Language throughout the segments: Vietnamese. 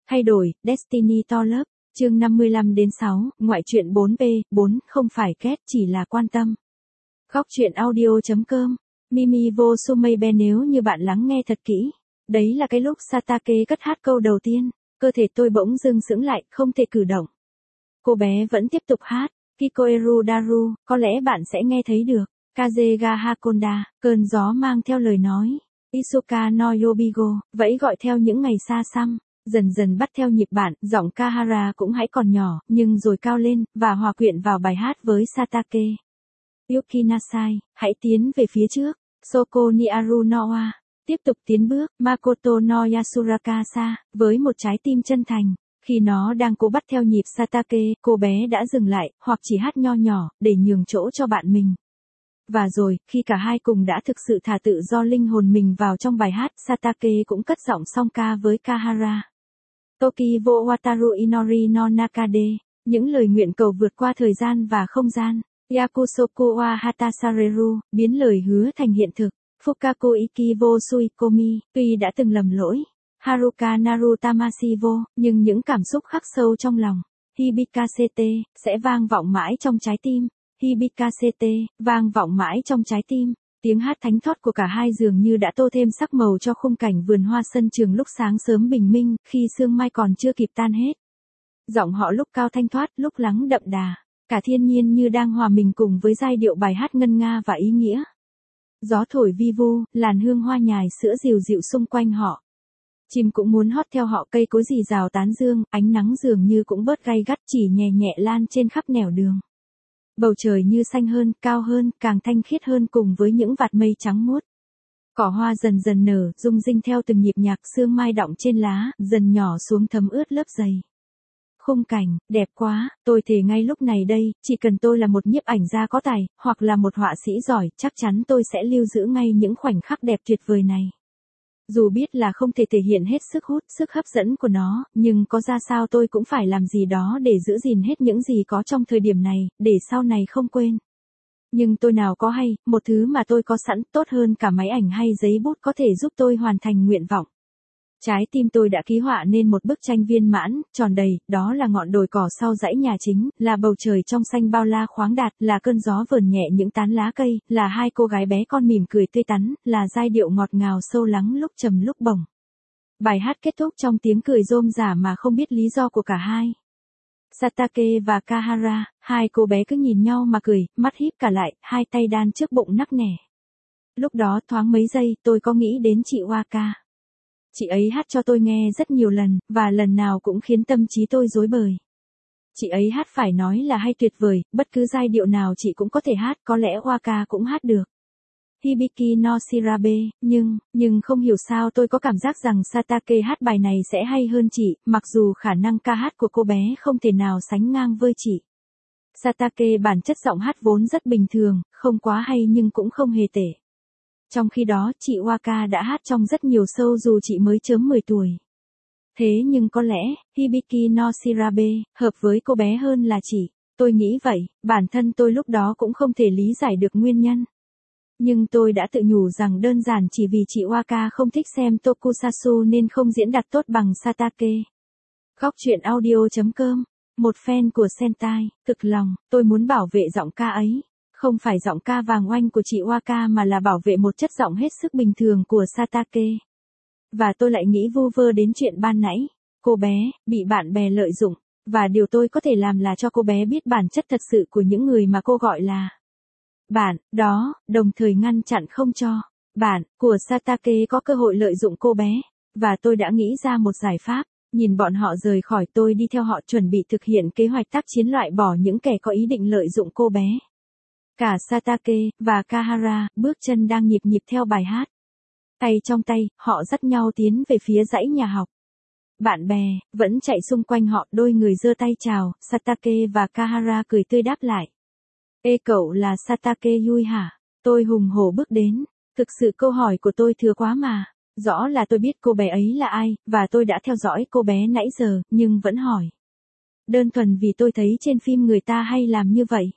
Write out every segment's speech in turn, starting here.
Thay đổi, Destiny to lớp, chương 55-6, ngoại truyện 4B, 4, không phải kết chỉ là quan tâm. Góc truyện audio.com, Mimi vô Sumeibe nếu như bạn lắng nghe thật kỹ. Đấy là cái lúc Satake cất hát câu đầu tiên, cơ thể tôi bỗng dưng sững lại, không thể cử động. Cô bé vẫn tiếp tục hát, Kikoeru Daru, có lẽ bạn sẽ nghe thấy được. Kazega Hakonda, cơn gió mang theo lời nói. Isuka no Yobigo, vẫy gọi theo những ngày xa xăm. Dần dần bắt theo nhịp bạn, giọng Kahara cũng hãy còn nhỏ, nhưng rồi cao lên, và hòa quyện vào bài hát với Satake. Yukinasai, hãy tiến về phía trước. Soko ni Aru no wa, tiếp tục tiến bước. Makoto no Yasurakasa, với một trái tim chân thành. Khi nó đang cố bắt theo nhịp Satake, cô bé đã dừng lại, hoặc chỉ hát nho nhỏ, để nhường chỗ cho bạn mình. Và rồi, khi cả hai cùng đã thực sự thả tự do linh hồn mình vào trong bài hát, Satake cũng cất giọng song ca với Kahara. Toki wo wataru inori no nakade, những lời nguyện cầu vượt qua thời gian và không gian. Yakusoku wa hatasareru, biến lời hứa thành hiện thực. Fukaku iki wo suikomi, tuy đã từng lầm lỗi. Haruka naru tamasi wo, nhưng những cảm xúc khắc sâu trong lòng. Hibikasete, sẽ vang vọng mãi trong trái tim. Hibikasete, vang vọng mãi trong trái tim. Tiếng hát thánh thót của cả hai dường như đã tô thêm sắc màu cho khung cảnh vườn hoa sân trường lúc sáng sớm bình minh, khi sương mai còn chưa kịp tan hết. Giọng họ lúc cao thanh thoát, lúc lắng đậm đà. Cả thiên nhiên như đang hòa mình cùng với giai điệu bài hát ngân nga và ý nghĩa. Gió thổi vi vu, làn hương hoa nhài sữa dịu dịu xung quanh họ. Chim cũng muốn hót theo họ, cây cối rì rào tán dương, ánh nắng dường như cũng bớt gay gắt, chỉ nhẹ nhẹ lan trên khắp nẻo đường. Bầu trời như xanh hơn, cao hơn, càng thanh khiết hơn cùng với những vạt mây trắng muốt. Cỏ hoa dần dần nở, rung rinh theo từng nhịp nhạc, sương mai đọng trên lá, dần nhỏ xuống thấm ướt lớp giày. Khung cảnh, đẹp quá, tôi thề ngay lúc này đây, chỉ cần tôi là một nhiếp ảnh gia có tài, hoặc là một họa sĩ giỏi, chắc chắn tôi sẽ lưu giữ ngay những khoảnh khắc đẹp tuyệt vời này. Dù biết là không thể thể hiện hết sức hút, sức hấp dẫn của nó, nhưng có ra sao tôi cũng phải làm gì đó để giữ gìn hết những gì có trong thời điểm này, để sau này không quên. Nhưng tôi nào có hay, một thứ mà tôi có sẵn tốt hơn cả máy ảnh hay giấy bút có thể giúp tôi hoàn thành nguyện vọng. Trái tim tôi đã ký họa nên một bức tranh viên mãn, tròn đầy, đó là ngọn đồi cỏ sau dãy nhà chính, là bầu trời trong xanh bao la khoáng đạt, là cơn gió vờn nhẹ những tán lá cây, là hai cô gái bé con mỉm cười tươi tắn, là giai điệu ngọt ngào sâu lắng lúc trầm lúc bổng. Bài hát kết thúc trong tiếng cười rôm rả mà không biết lý do của cả hai. Satake và Kahara, hai cô bé cứ nhìn nhau mà cười, mắt híp cả lại, hai tay đan trước bụng nắc nẻ. Lúc đó thoáng mấy giây tôi có nghĩ đến chị Waka. Chị ấy hát cho tôi nghe rất nhiều lần, và lần nào cũng khiến tâm trí tôi rối bời. Chị ấy hát phải nói là hay tuyệt vời, bất cứ giai điệu nào chị cũng có thể hát, có lẽ Waka cũng hát được. Hibiki no Shirabe, nhưng không hiểu sao tôi có cảm giác rằng Satake hát bài này sẽ hay hơn chị, mặc dù khả năng ca hát của cô bé không thể nào sánh ngang với chị. Satake bản chất giọng hát vốn rất bình thường, không quá hay nhưng cũng không hề tệ. Trong khi đó, chị Waka đã hát trong rất nhiều show dù chị mới chớm 10 tuổi. Thế nhưng có lẽ, Hibiki no Shirabe, hợp với cô bé hơn là chị. Tôi nghĩ vậy, bản thân tôi lúc đó cũng không thể lý giải được nguyên nhân. Nhưng tôi đã tự nhủ rằng đơn giản chỉ vì chị Waka không thích xem tokusatsu nên không diễn đạt tốt bằng Satake. Góc truyện audio.com, một fan của Sentai, thực lòng, tôi muốn bảo vệ giọng ca ấy. Không phải giọng ca vàng oanh của chị Waka mà là bảo vệ một chất giọng hết sức bình thường của Satake. Và tôi lại nghĩ vu vơ đến chuyện ban nãy. Cô bé, bị bạn bè lợi dụng. Và điều tôi có thể làm là cho cô bé biết bản chất thật sự của những người mà cô gọi là bạn, đó, đồng thời ngăn chặn không cho bạn của Satake có cơ hội lợi dụng cô bé. Và tôi đã nghĩ ra một giải pháp. Nhìn bọn họ rời khỏi tôi đi theo họ chuẩn bị thực hiện kế hoạch tác chiến loại bỏ những kẻ có ý định lợi dụng cô bé. Cả Satake và Kahara, bước chân đang nhịp nhịp theo bài hát. Tay trong tay, họ dắt nhau tiến về phía dãy nhà học. Bạn bè, vẫn chạy xung quanh họ, đôi người giơ tay chào, Satake và Kahara cười tươi đáp lại. Ê cậu là Satake Yui hả? Tôi hùng hổ bước đến. Thực sự câu hỏi của tôi thừa quá mà. Rõ là tôi biết cô bé ấy là ai, và tôi đã theo dõi cô bé nãy giờ, nhưng vẫn hỏi. Đơn thuần vì tôi thấy trên phim người ta hay làm như vậy.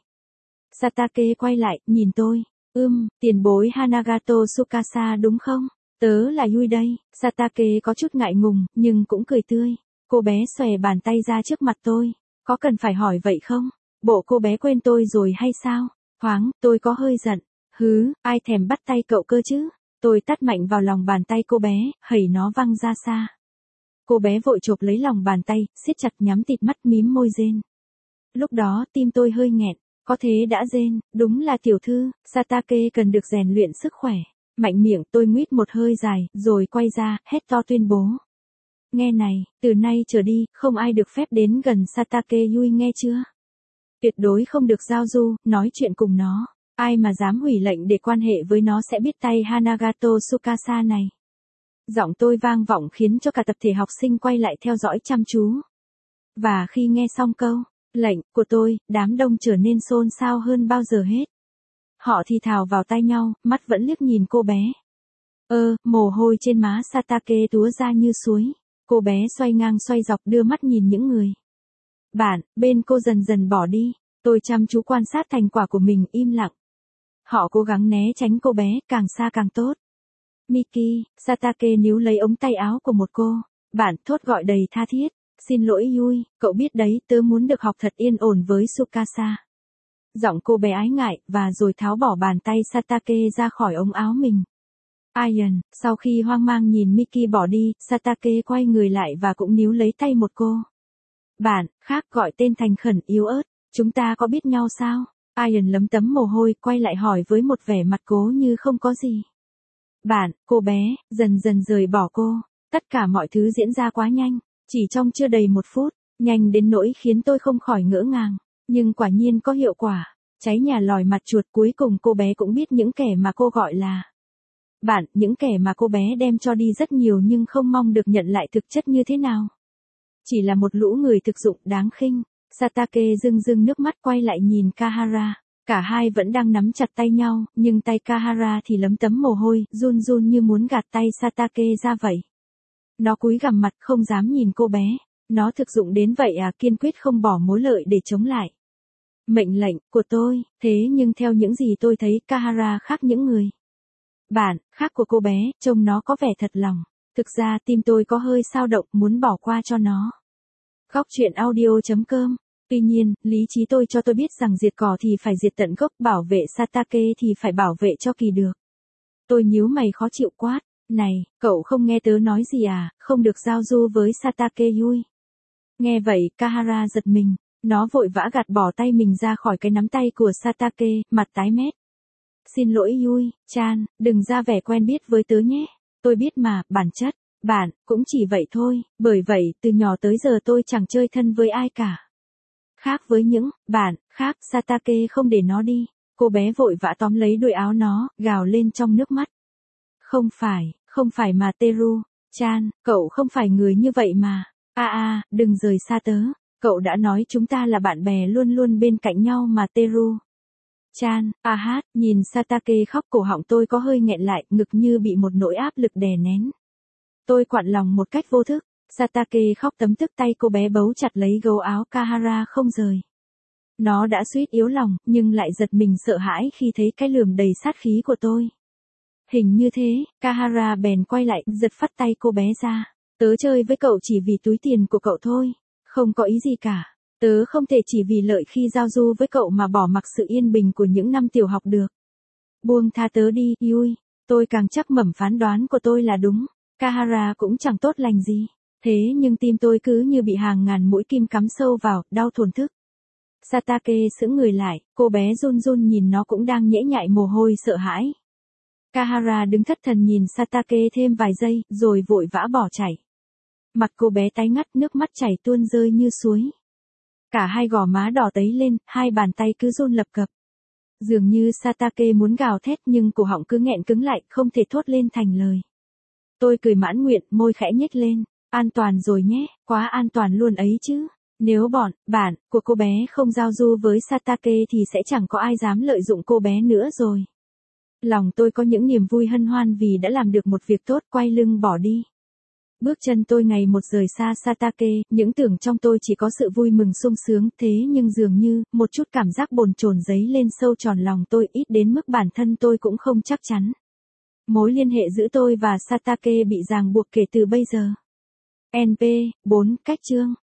Satake quay lại, nhìn tôi. Tiền bối Hanagato Tsukasa đúng không? Tớ là Yui đây. Satake có chút ngại ngùng, nhưng cũng cười tươi. Cô bé xòe bàn tay ra trước mặt tôi. Có cần phải hỏi vậy không? Bộ cô bé quên tôi rồi hay sao? Thoáng, tôi có hơi giận. Hứ, ai thèm bắt tay cậu cơ chứ? Tôi tát mạnh vào lòng bàn tay cô bé, hẩy nó văng ra xa. Cô bé vội chộp lấy lòng bàn tay, siết chặt nhắm tịt mắt mím môi rên. Lúc đó tim tôi hơi nghẹn, có thế đã rên, đúng là tiểu thư, Satake cần được rèn luyện sức khỏe. Mạnh miệng tôi nguýt một hơi dài, rồi quay ra, hét to tuyên bố. Nghe này, từ nay trở đi, không ai được phép đến gần Satake Yui nghe chưa? Tuyệt đối không được giao du, nói chuyện cùng nó. Ai mà dám hủy lệnh để quan hệ với nó sẽ biết tay Hanagato Tsukasa này. Giọng tôi vang vọng khiến cho cả tập thể học sinh quay lại theo dõi chăm chú. Và khi nghe xong câu lệnh của tôi, đám đông trở nên xôn xao hơn bao giờ hết. Họ thì thào vào tai nhau, mắt vẫn liếc nhìn cô bé. Mồ hôi trên má Satake túa ra như suối. Cô bé xoay ngang xoay dọc đưa mắt nhìn những người. Bạn, bên cô dần dần bỏ đi. Tôi chăm chú quan sát thành quả của mình im lặng. Họ cố gắng né tránh cô bé, càng xa càng tốt. Miki, Satake níu lấy ống tay áo của một cô. Bạn thốt gọi đầy tha thiết. Xin lỗi Yui, cậu biết đấy, tớ muốn được học thật yên ổn với Tsukasa. Giọng cô bé ái ngại, và rồi tháo bỏ bàn tay Satake ra khỏi ống áo mình. Ian, sau khi hoang mang nhìn Miki bỏ đi, Satake quay người lại và cũng níu lấy tay một cô. Bạn, khác gọi tên thành khẩn yếu ớt, chúng ta có biết nhau sao? Ian lấm tấm mồ hôi, quay lại hỏi với một vẻ mặt cố như không có gì. Bạn, cô bé, dần dần rời bỏ cô. Tất cả mọi thứ diễn ra quá nhanh, chỉ trong chưa đầy 1 phút, nhanh đến nỗi khiến tôi không khỏi ngỡ ngàng. Nhưng quả nhiên có hiệu quả. Cháy nhà lòi mặt chuột, cuối cùng cô bé cũng biết những kẻ mà cô gọi là bạn, những kẻ mà cô bé đem cho đi rất nhiều nhưng không mong được nhận lại thực chất như thế nào. Chỉ là một lũ người thực dụng đáng khinh. Satake rưng rưng nước mắt quay lại nhìn Kahara. Cả hai vẫn đang nắm chặt tay nhau, nhưng tay Kahara thì lấm tấm mồ hôi, run run như muốn gạt tay Satake ra vậy. Nó cúi gằm mặt không dám nhìn cô bé. Nó thực dụng đến vậy à, kiên quyết không bỏ mối lợi để chống lại. Mệnh lệnh của tôi, thế nhưng theo những gì tôi thấy Kahara khác những người. Bạn, khác của cô bé, trông nó có vẻ thật lòng. Thực ra tim tôi có hơi xao động muốn bỏ qua cho nó. Góc truyện audio.com. Tuy nhiên, lý trí tôi cho tôi biết rằng diệt cỏ thì phải diệt tận gốc, bảo vệ Satake thì phải bảo vệ cho kỳ được. Tôi nhíu mày khó chịu quát. Này, cậu không nghe tớ nói gì à, không được giao du với Satake Yui. Nghe vậy, Kahara giật mình. Nó vội vã gạt bỏ tay mình ra khỏi cái nắm tay của Satake, mặt tái mét. Xin lỗi Yui, Chan, đừng ra vẻ quen biết với tớ nhé. Tôi biết mà, bản chất, bạn, cũng chỉ vậy thôi, bởi vậy, từ nhỏ tới giờ tôi chẳng chơi thân với ai cả. Khác với những, bạn, khác, Satake không để nó đi. Cô bé vội vã tóm lấy đuôi áo nó, gào lên trong nước mắt. Không phải mà Teru, Chan, cậu không phải người như vậy mà. Đừng rời xa tớ. Cậu đã nói chúng ta là bạn bè luôn luôn bên cạnh nhau mà Teru. Chan, nhìn Satake khóc, cổ họng tôi có hơi nghẹn lại, ngực như bị một nỗi áp lực đè nén. Tôi quặn lòng một cách vô thức. Satake khóc tấm tức, tay cô bé bấu chặt lấy gấu áo Kahara không rời. Nó đã suýt yếu lòng, nhưng lại giật mình sợ hãi khi thấy cái lườm đầy sát khí của tôi. Hình như thế, Kahara bèn quay lại, giật phắt tay cô bé ra. Tớ chơi với cậu chỉ vì túi tiền của cậu thôi. Không có ý gì cả. Tớ không thể chỉ vì lợi khi giao du với cậu mà bỏ mặc sự yên bình của những năm tiểu học được. Buông tha tớ đi, Yui. Tôi càng chắc mẩm phán đoán của tôi là đúng. Kahara cũng chẳng tốt lành gì. Thế nhưng tim tôi cứ như bị hàng ngàn mũi kim cắm sâu vào, đau thổn thức. Satake sững người lại, cô bé run run nhìn nó cũng đang nhễ nhại mồ hôi sợ hãi. Kahara đứng thất thần nhìn Satake thêm vài giây, rồi vội vã bỏ chạy. Mặt cô bé tái ngắt, nước mắt chảy tuôn rơi như suối. Cả hai gò má đỏ tấy lên, hai bàn tay cứ run lập cập. Dường như Satake muốn gào thét nhưng cổ họng cứ nghẹn cứng lại, không thể thốt lên thành lời. Tôi cười mãn nguyện, môi khẽ nhếch lên. An toàn rồi nhé, quá an toàn luôn ấy chứ. Nếu bạn của cô bé không giao du với Satake thì sẽ chẳng có ai dám lợi dụng cô bé nữa rồi. Lòng tôi có những niềm vui hân hoan vì đã làm được một việc tốt, quay lưng bỏ đi. Bước chân tôi ngày một rời xa Satake, những tưởng trong tôi chỉ có sự vui mừng sung sướng, thế nhưng dường như, một chút cảm giác bồn chồn dấy lên sâu tròn lòng tôi, ít đến mức bản thân tôi cũng không chắc chắn. Mối liên hệ giữa tôi và Satake bị ràng buộc kể từ bây giờ. NP 4. Cách chương